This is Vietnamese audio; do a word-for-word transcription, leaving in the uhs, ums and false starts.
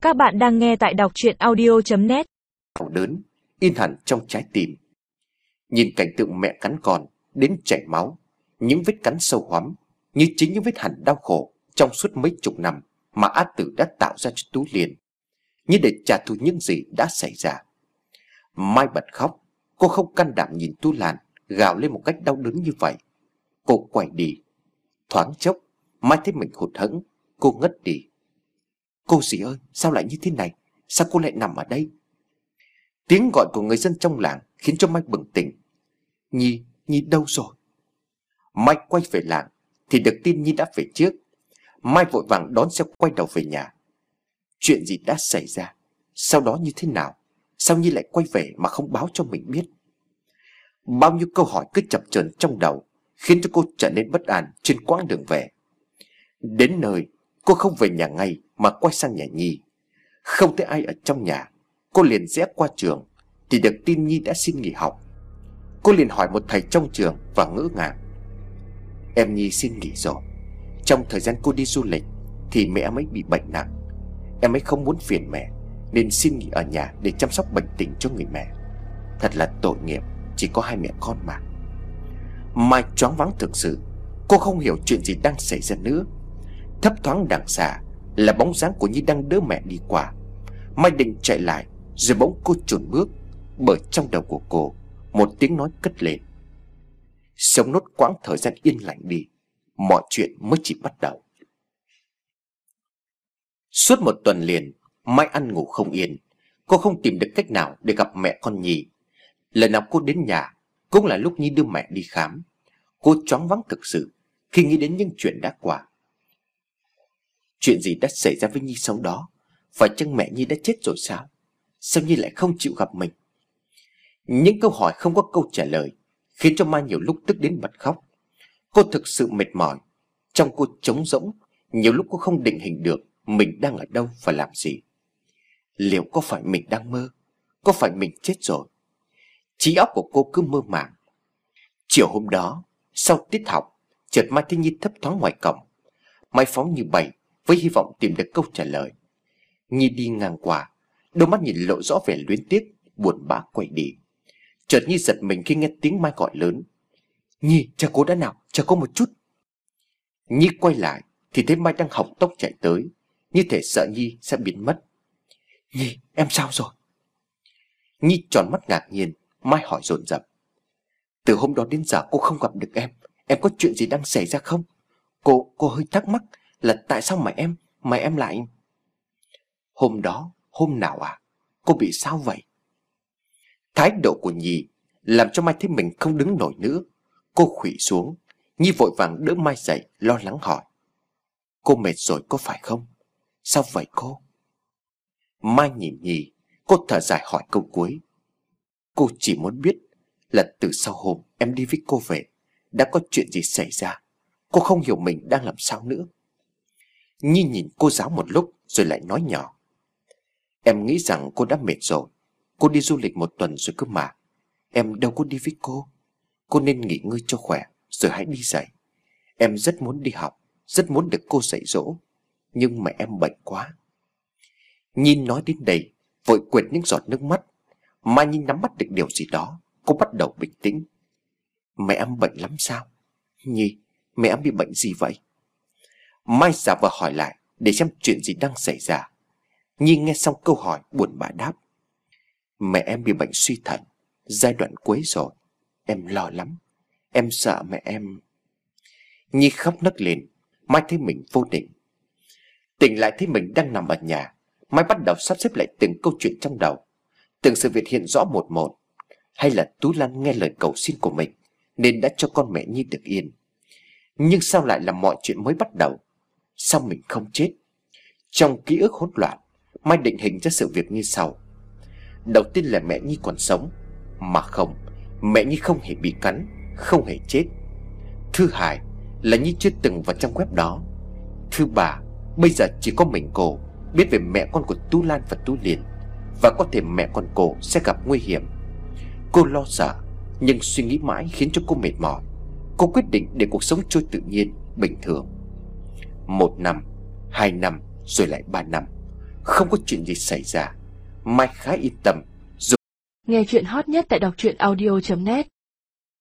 Các bạn đang nghe tại đọc truyện audio chấm net. Đau đớn in hẳn trong trái tim. Nhìn cảnh tượng mẹ cắn con đến chảy máu, những vết cắn sâu hoắm như chính những vết hằn đau khổ trong suốt mấy chục năm mà Á Tử đã tạo ra cho Tú Liên, như để trả thù những gì đã xảy ra. Mai bật khóc. Cô không can đảm nhìn Tú Lan gào lên một cách đau đớn như vậy. Cô quay đi. Thoáng chốc Mai thấy mình hụt hẫng. Cô ngất đi. Cô dì ơi, sao lại như thế này? Sao cô lại nằm ở đây? Tiếng gọi của người dân trong làng khiến cho Mai bừng tỉnh. Nhi, Nhi đâu rồi? Mai quay về làng thì được tin Nhi đã về trước. Mai vội vàng đón xe quay đầu về nhà. Chuyện gì đã xảy ra? Sau đó như thế nào? Sao Nhi lại quay về mà không báo cho mình biết? Bao nhiêu câu hỏi cứ chập chờn trong đầu, khiến cho cô trở nên bất an trên quãng đường về. Đến nơi, cô không về nhà ngay mà quay sang nhà Nhi. Không thấy ai ở trong nhà, cô liền rẽ qua trường thì được tin Nhi đã xin nghỉ học. Cô liền hỏi một thầy trong trường và ngỡ ngàng. Em Nhi xin nghỉ rồi. Trong thời gian cô đi du lịch thì mẹ em ấy bị bệnh nặng. Em ấy không muốn phiền mẹ nên xin nghỉ ở nhà để chăm sóc bệnh tình cho người mẹ. Thật là tội nghiệp, chỉ có hai mẹ con mà. Mai choáng váng thực sự. Cô không hiểu chuyện gì đang xảy ra nữa. Thấp thoáng đằng xa là bóng dáng của Nhi đang đỡ mẹ đi qua. Mai định chạy lại, rồi bỗng cô chùn bước, bởi trong đầu của cô một tiếng nói cất lên. Sống nốt quãng thời gian yên lặng đi, mọi chuyện mới chỉ bắt đầu. Suốt một tuần liền, Mai ăn ngủ không yên. Cô không tìm được cách nào để gặp mẹ con Nhi. Lần nào cô đến nhà cũng là lúc Nhi đưa mẹ đi khám. Cô choáng váng thực sự khi nghĩ đến những chuyện đã qua. Chuyện gì đã xảy ra với Nhi sau đó? Phải chăng mẹ Nhi đã chết rồi sao? Sao Nhi lại không chịu gặp mình? Những câu hỏi không có câu trả lời khiến cho Mai nhiều lúc tức đến bật khóc. Cô thực sự mệt mỏi. Trong cô trống rỗng. Nhiều lúc cô không định hình được mình đang ở đâu và làm gì. Liệu có phải mình đang mơ? Có phải mình chết rồi? Trí óc của cô cứ mơ màng. Chiều hôm đó, sau tiết học, chợt Mai thấy Nhi thấp thoáng ngoài cổng. Mai phóng như bay với hy vọng tìm được câu trả lời. Nhi đi ngang qua, đôi mắt nhìn lộ rõ vẻ luyến tiếc, buồn bã quay đi. Chợt Nhi giật mình khi nghe tiếng Mai gọi lớn. Nhi, chờ cô đã nào, chờ cô một chút. Nhi quay lại thì thấy Mai đang hộc tốc chạy tới, như thể sợ Nhi sẽ biến mất. Nhi, em sao rồi? Nhi tròn mắt ngạc nhiên. Mai hỏi dồn dập. Từ hôm đó đến giờ cô không gặp được em. Em có chuyện gì đang xảy ra không? Cô, cô hơi thắc mắc là tại sao mà em, mà em lại... Hôm đó, hôm nào à? Cô bị sao vậy? Thái độ của Nhi làm cho Mai thấy mình không đứng nổi nữa. Cô khuỵu xuống. Nhi vội vàng đỡ Mai dậy, lo lắng hỏi. Cô mệt rồi có phải không? Sao vậy cô? Mai nhìn Nhi. Cô thở dài hỏi câu cuối. Cô chỉ muốn biết là từ sau hôm em đi với cô về, đã có chuyện gì xảy ra. Cô không hiểu mình đang làm sao nữa. Nhi nhìn cô giáo một lúc rồi lại nói nhỏ. Em nghĩ rằng cô đã mệt rồi. Cô đi du lịch một tuần rồi cơ mà. Em đâu có đi với cô. Cô nên nghỉ ngơi cho khỏe rồi hãy đi dạy. Em rất muốn đi học, rất muốn được cô dạy dỗ, nhưng mà em bệnh quá. Nhi nói đến đây vội quệt những giọt nước mắt. Mai Nhi nắm bắt được điều gì đó. Cô bắt đầu bình tĩnh. Mẹ em bệnh lắm sao? Nhi, mẹ em bị bệnh gì vậy? Mai giả vờ hỏi lại để xem chuyện gì đang xảy ra. Nhi nghe xong câu hỏi buồn bã đáp. Mẹ em bị bệnh suy thận, giai đoạn cuối rồi. Em lo lắm. Em sợ mẹ em... Nhi khóc nấc lên. Mai thấy mình vô định. Tỉnh lại thấy mình đang nằm ở nhà. Mai bắt đầu sắp xếp lại từng câu chuyện trong đầu. Từng sự việc hiện rõ một một. Hay là Tú Lan nghe lời cầu xin của mình nên đã cho con mẹ Nhi được yên? Nhưng sao lại là mọi chuyện mới bắt đầu? Sao mình không chết? Trong ký ức hỗn loạn, Mai định hình ra sự việc như sau. Đầu tiên là mẹ Nhi còn sống. Mà không, mẹ Nhi không hề bị cắn, không hề chết. Thứ hai là Nhi chưa từng vào trong web đó. Thứ ba, bây giờ chỉ có mình cô biết về mẹ con của Tú Lan và Tú Liên, và có thể mẹ con cô sẽ gặp nguy hiểm. Cô lo sợ, nhưng suy nghĩ mãi khiến cho cô mệt mỏi. Cô quyết định để cuộc sống trôi tự nhiên, bình thường. Một năm, hai năm, rồi lại ba năm. không có chuyện gì xảy ra. Mai khá yên tâm. Nghe chuyện hot nhất tại đọc truyện audio chấm net.